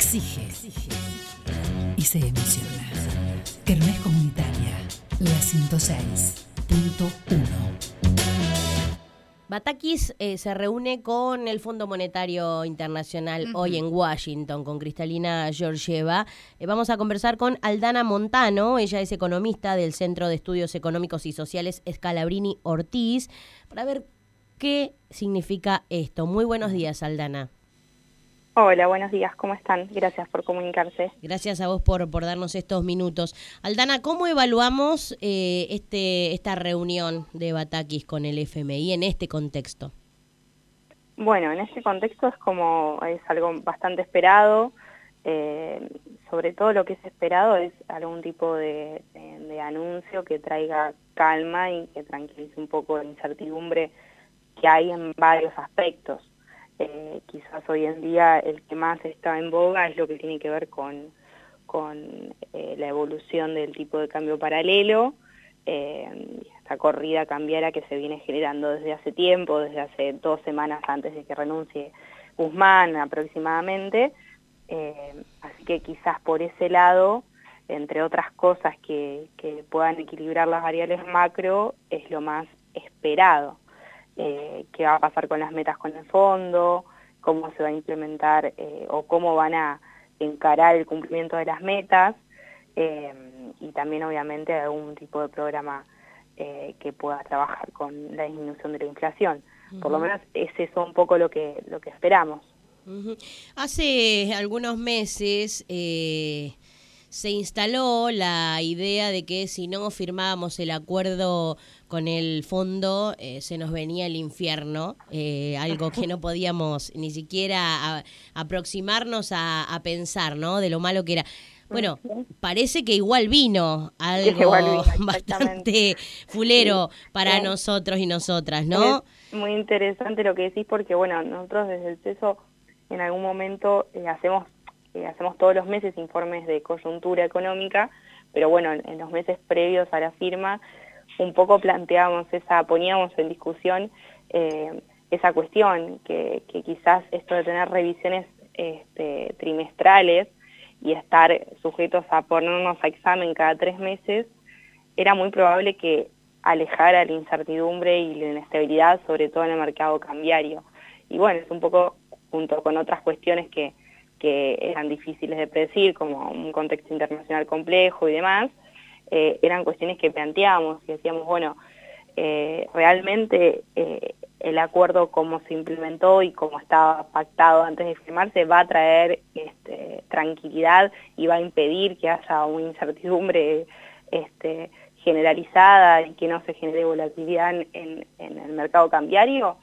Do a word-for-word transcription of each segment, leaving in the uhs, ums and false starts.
exige y se emociona. Kermés Comunitaria, la ciento seis punto uno. Batakis eh, se reúne con el Fondo Monetario Internacional uh-huh. hoy en Washington con Cristalina Georgieva. Eh, vamos a conversar con Aldana Montano, ella es economista del Centro de Estudios Económicos y Sociales Scalabrini Ortiz, para ver qué significa esto. Muy buenos días, Aldana. Hola, buenos días, ¿cómo están? Gracias por comunicarse. Gracias a vos por, por darnos estos minutos. Aldana, ¿cómo evaluamos eh, este esta reunión de Batakis con el F M I en este contexto? Bueno, en este contexto es como, es algo bastante esperado, eh, sobre todo lo que es esperado es algún tipo de, de, de anuncio que traiga calma y que tranquilice un poco la incertidumbre que hay en varios aspectos. Eh, quizás hoy en día el que más está en boga es lo que tiene que ver con, con eh, la evolución del tipo de cambio paralelo, eh, esta corrida cambiaria que se viene generando desde hace tiempo, desde hace dos semanas antes de que renuncie Guzmán aproximadamente, eh, así que quizás por ese lado, entre otras cosas que, que puedan equilibrar las variables macro, es lo más esperado. Eh, qué va a pasar con las metas con el fondo, cómo se va a implementar eh, o cómo van a encarar el cumplimiento de las metas eh, y también obviamente algún tipo de programa eh, que pueda trabajar con la disminución de la inflación. Uh-huh. Por lo menos es eso un poco lo que, lo que esperamos. Uh-huh. Hace algunos meses eh, se instaló la idea de que si no firmábamos el acuerdo con el fondo eh, se nos venía el infierno, eh, algo que no podíamos ni siquiera a, aproximarnos a, a pensar, ¿no? De lo malo que era. Bueno, parece que igual vino algo igual vino, bastante fulero sí. para eh, nosotros y nosotras, ¿no? Es muy interesante lo que decís porque, bueno, nosotros desde el CESO en algún momento eh, hacemos eh, hacemos todos los meses informes de coyuntura económica, pero bueno, en, en los meses previos a la firma un poco planteábamos esa, poníamos en discusión eh, esa cuestión, que, que quizás esto de tener revisiones este, trimestrales y estar sujetos a ponernos a examen cada tres meses, era muy probable que alejara la incertidumbre y la inestabilidad, sobre todo en el mercado cambiario. Y bueno, es un poco junto con otras cuestiones que, que eran difíciles de predecir, como un contexto internacional complejo y demás, Eh, eran cuestiones que planteábamos y decíamos, bueno, eh, realmente eh, el acuerdo como se implementó y como estaba pactado antes de firmarse va a traer este, tranquilidad y va a impedir que haya una incertidumbre este, generalizada y que no se genere volatilidad en, en, en el mercado cambiario.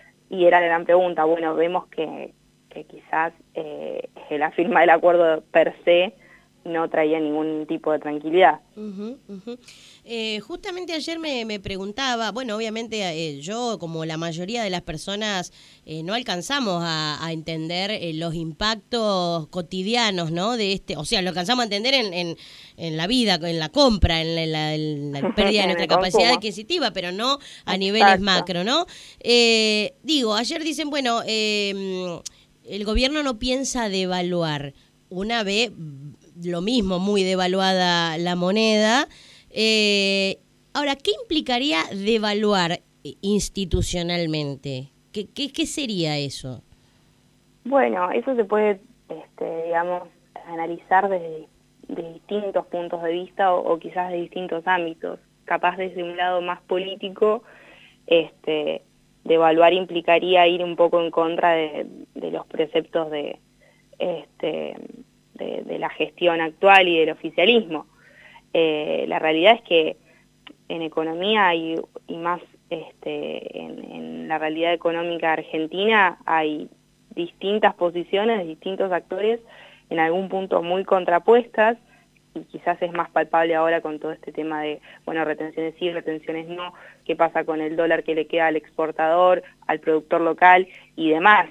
Y era la gran pregunta. Bueno, vemos que, que quizás eh, la firma del acuerdo per se no traía ningún tipo de tranquilidad. Uh-huh, uh-huh. Eh, justamente ayer me, me preguntaba, bueno, obviamente eh, yo, como la mayoría de las personas, eh, no alcanzamos a, a entender eh, los impactos cotidianos, ¿no? De este, o sea, lo alcanzamos a entender en, en, en la vida, en la compra, en la, en la, en la pérdida de nuestra capacidad consumo. adquisitiva, pero no a Exacto. niveles macro, ¿no? Eh, digo, ayer dicen, bueno, eh, el gobierno no piensa devaluar. Una vez lo mismo, muy devaluada la moneda. Eh, ahora, ¿qué implicaría devaluar institucionalmente? ¿Qué, qué, qué sería eso? Bueno, eso se puede, este, digamos, analizar desde de distintos puntos de vista o, o quizás de distintos ámbitos. Capaz desde un lado más político, este, devaluar implicaría ir un poco en contra de, de los preceptos de... este De, de la gestión actual y del oficialismo. Eh, la realidad es que en economía y, y más este, en, en la realidad económica argentina hay distintas posiciones, distintos actores, en algún punto muy contrapuestas, y quizás es más palpable ahora con todo este tema de, bueno, retenciones sí, retenciones no, qué pasa con el dólar que le queda al exportador, al productor local y demás.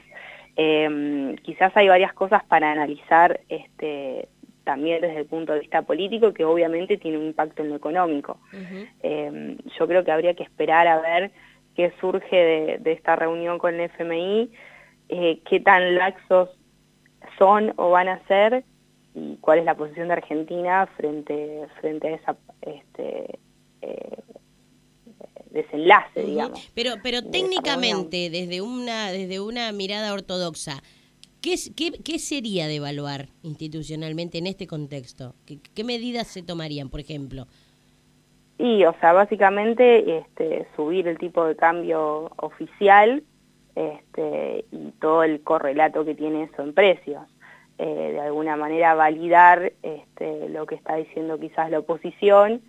Eh, quizás hay varias cosas para analizar este, también desde el punto de vista político que obviamente tiene un impacto en lo económico. Uh-huh. Eh, yo creo que habría que esperar a ver qué surge de, de esta reunión con el F M I, eh, qué tan laxos son o van a ser y cuál es la posición de Argentina frente, frente a esa este, eh, desenlace, uh-huh. digamos. Pero, pero técnicamente, desde una, desde una mirada ortodoxa, ¿qué, qué, ¿qué sería de evaluar institucionalmente en este contexto? ¿Qué, qué medidas se tomarían, por ejemplo? Y, o sea, básicamente este, subir el tipo de cambio oficial este, y todo el correlato que tiene eso en precios. Eh, de alguna manera validar este, lo que está diciendo quizás la oposición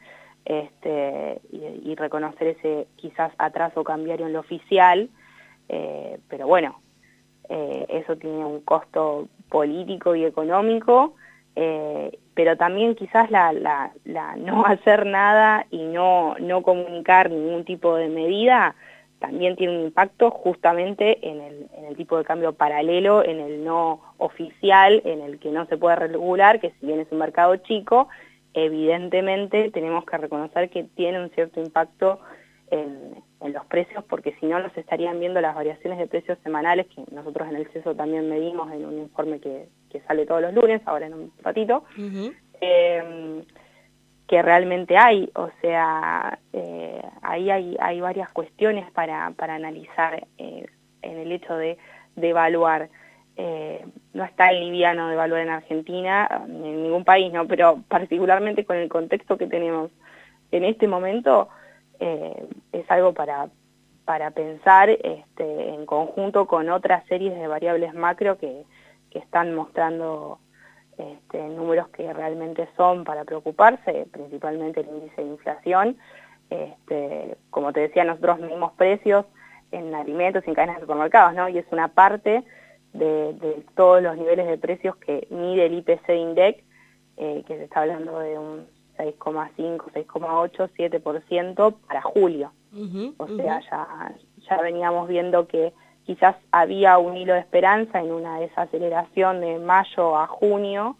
este, y, y reconocer ese quizás atraso cambiario en lo oficial, eh, pero bueno, eh, eso tiene un costo político y económico, eh, pero también quizás la, la, la no hacer nada y no, no comunicar ningún tipo de medida también tiene un impacto justamente en el, en el tipo de cambio paralelo, en el no oficial, en el que no se puede regular, que si bien es un mercado chico, evidentemente tenemos que reconocer que tiene un cierto impacto en, en los precios, porque si no nos estarían viendo las variaciones de precios semanales, que nosotros en el CESO también medimos en un informe que, que sale todos los lunes, ahora en un ratito, uh-huh. eh, que realmente hay, o sea, eh, ahí hay, hay varias cuestiones para, para analizar eh, en el hecho de, de evaluar. Eh, no está el liviano de evaluar en Argentina, ni en ningún país, ¿no? Pero particularmente con el contexto que tenemos en este momento, eh, es algo para, para pensar este, en conjunto con otras series de variables macro que, que están mostrando Este, números que realmente son para preocuparse, principalmente el índice de inflación. Este, como te decía, nosotros medimos precios en alimentos y en cadenas de supermercados, ¿no? Y es una parte de, de todos los niveles de precios que mide el I P C Index, eh, que se está hablando de un seis coma cinco, seis coma ocho, siete por ciento para julio. Uh-huh, o sea, uh-huh. ya, ya veníamos viendo que quizás había un hilo de esperanza en una desaceleración de mayo a junio,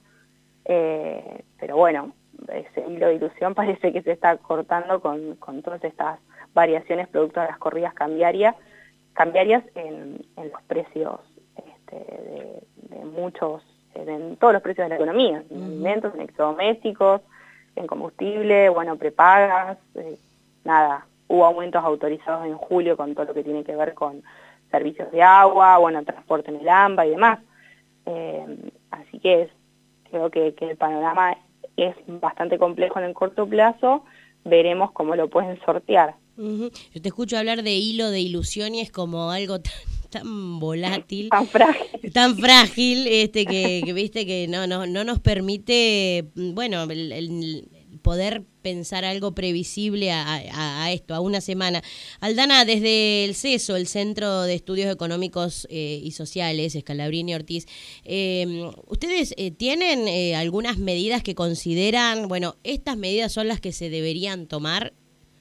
eh, pero bueno, ese hilo de ilusión parece que se está cortando con, con todas estas variaciones producto de las corridas cambiarias, cambiarias en, en los precios este, de, de muchos, en todos los precios de la economía, en alimentos, en electrodomésticos, en combustible, bueno, prepagas, eh, nada, hubo aumentos autorizados en julio con todo lo que tiene que ver con servicios de agua, bueno, transporte en el AMBA y demás. Eh, así que es, creo que, que el panorama es bastante complejo en el corto plazo, veremos cómo lo pueden sortear. Uh-huh. Yo te escucho hablar de hilo de ilusión y es como algo tan, tan volátil, tan frágil, tan frágil este que, que viste que no, no, no nos permite, bueno, el, el poder pensar algo previsible a, a, a esto, a una semana. Aldana, desde el CESO, el Centro de Estudios Económicos eh, y Sociales, Scalabrini Ortiz, eh, ¿ustedes eh, tienen eh, algunas medidas que consideran, bueno, estas medidas son las que se deberían tomar?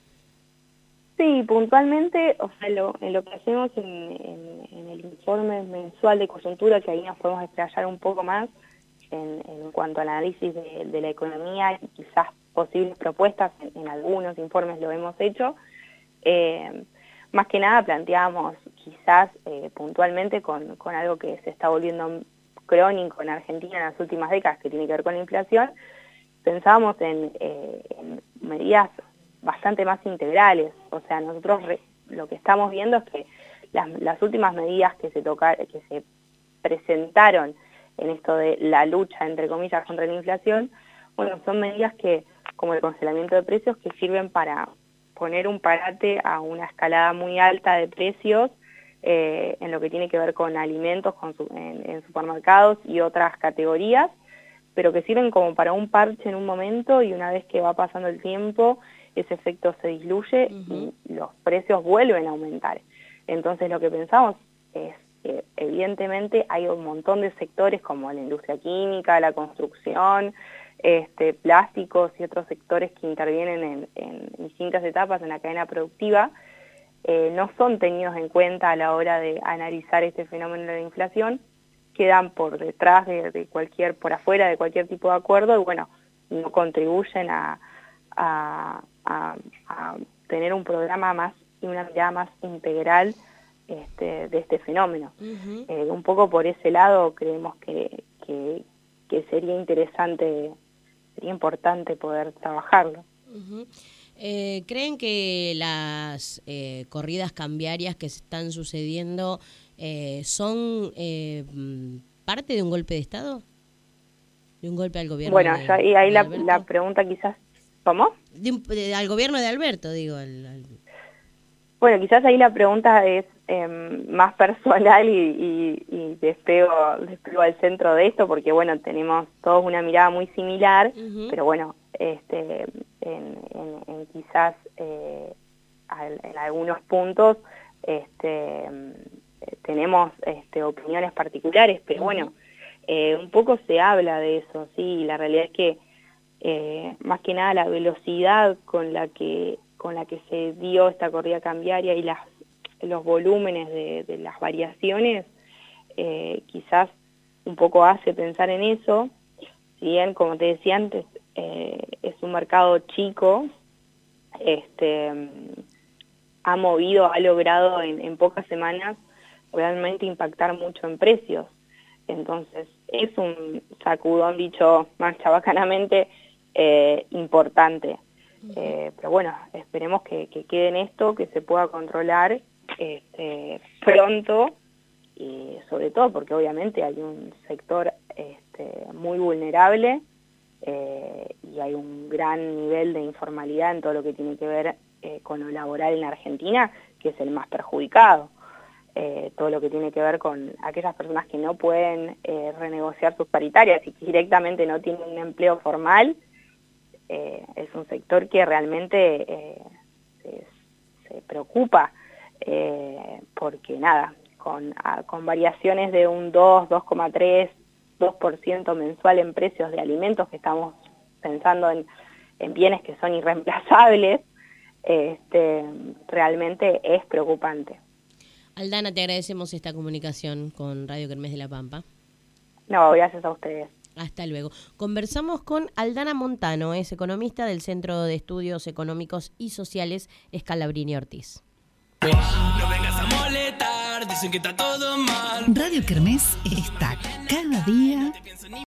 Sí, puntualmente, o sea, lo, en lo que hacemos en, en, en el informe mensual de coyuntura, que ahí nos podemos explayar un poco más en, en cuanto al análisis de, de la economía y quizás posibles propuestas, en, en algunos informes lo hemos hecho, eh, más que nada planteamos quizás eh, puntualmente con, con algo que se está volviendo crónico en Argentina en las últimas décadas, que tiene que ver con la inflación, pensábamos en, eh, en medidas bastante más integrales. O sea, nosotros re, lo que estamos viendo es que las, las últimas medidas que se toca, que se presentaron en esto de la lucha, entre comillas, contra la inflación, bueno, son medidas que, como el congelamiento de precios, que sirven para poner un parate a una escalada muy alta de precios eh, en lo que tiene que ver con alimentos con su, en, en supermercados y otras categorías, pero que sirven como para un parche en un momento, y una vez que va pasando el tiempo, ese efecto se diluye uh-huh. y los precios vuelven a aumentar. Entonces lo que pensamos es que evidentemente hay un montón de sectores como la industria química, la construcción, este, plásticos y otros sectores que intervienen en, en distintas etapas en la cadena productiva, eh, no son tenidos en cuenta a la hora de analizar este fenómeno de la inflación, quedan por detrás de, de cualquier, por afuera de cualquier tipo de acuerdo, y bueno, no contribuyen a, a, a, a tener un programa más y una mirada más integral este, de este fenómeno. Uh-huh. Eh, un poco por ese lado creemos que, que, que sería interesante, sería importante poder trabajarlo. Uh-huh. Eh, ¿Creen que las eh, corridas cambiarias que se están sucediendo eh, son eh, parte de un golpe de Estado? ¿De un golpe al gobierno? Bueno, de, ya, y ahí la, de la pregunta quizás, ¿cómo? De un, de, al gobierno de Alberto, digo. Al, al... Bueno, quizás ahí la pregunta es eh, más personal y, y, y despego, despego al centro de esto, porque bueno, tenemos todos una mirada muy similar, uh-huh. pero bueno, este, en, en, en quizás eh, al, en algunos puntos este, tenemos este, opiniones particulares, pero uh-huh. bueno, eh, un poco se habla de eso, sí, la realidad es que eh, más que nada la velocidad con la que con la que se dio esta corrida cambiaria y las, los volúmenes de, de las variaciones, eh, quizás un poco hace pensar en eso. Si bien, como te decía antes, eh, es un mercado chico, este, ha movido, ha logrado en, en pocas semanas realmente impactar mucho en precios. Entonces, es un sacudón, dicho más chabacanamente, eh, importante. Eh, pero bueno, esperemos que, que quede en esto, que se pueda controlar este, pronto, y sobre todo porque obviamente hay un sector este, muy vulnerable eh, y hay un gran nivel de informalidad en todo lo que tiene que ver eh, con lo laboral en la Argentina, que es el más perjudicado. Eh, todo lo que tiene que ver con aquellas personas que no pueden eh, renegociar sus paritarias y que directamente no tienen un empleo formal. Eh, es un sector que realmente eh, se, se preocupa eh, porque nada, con, a, con variaciones de un dos, dos coma tres, dos por ciento mensual en precios de alimentos, que estamos pensando en, en bienes que son irreemplazables, este, realmente es preocupante. Aldana, te agradecemos esta comunicación con Radio Kermés de La Pampa. No, gracias a ustedes. Hasta luego. Conversamos con Aldana Montano, es economista del Centro de Estudios Económicos y Sociales Scalabrini Ortiz. No vengas a molestar, dicen que está todo mal. Radio Kermés está cada día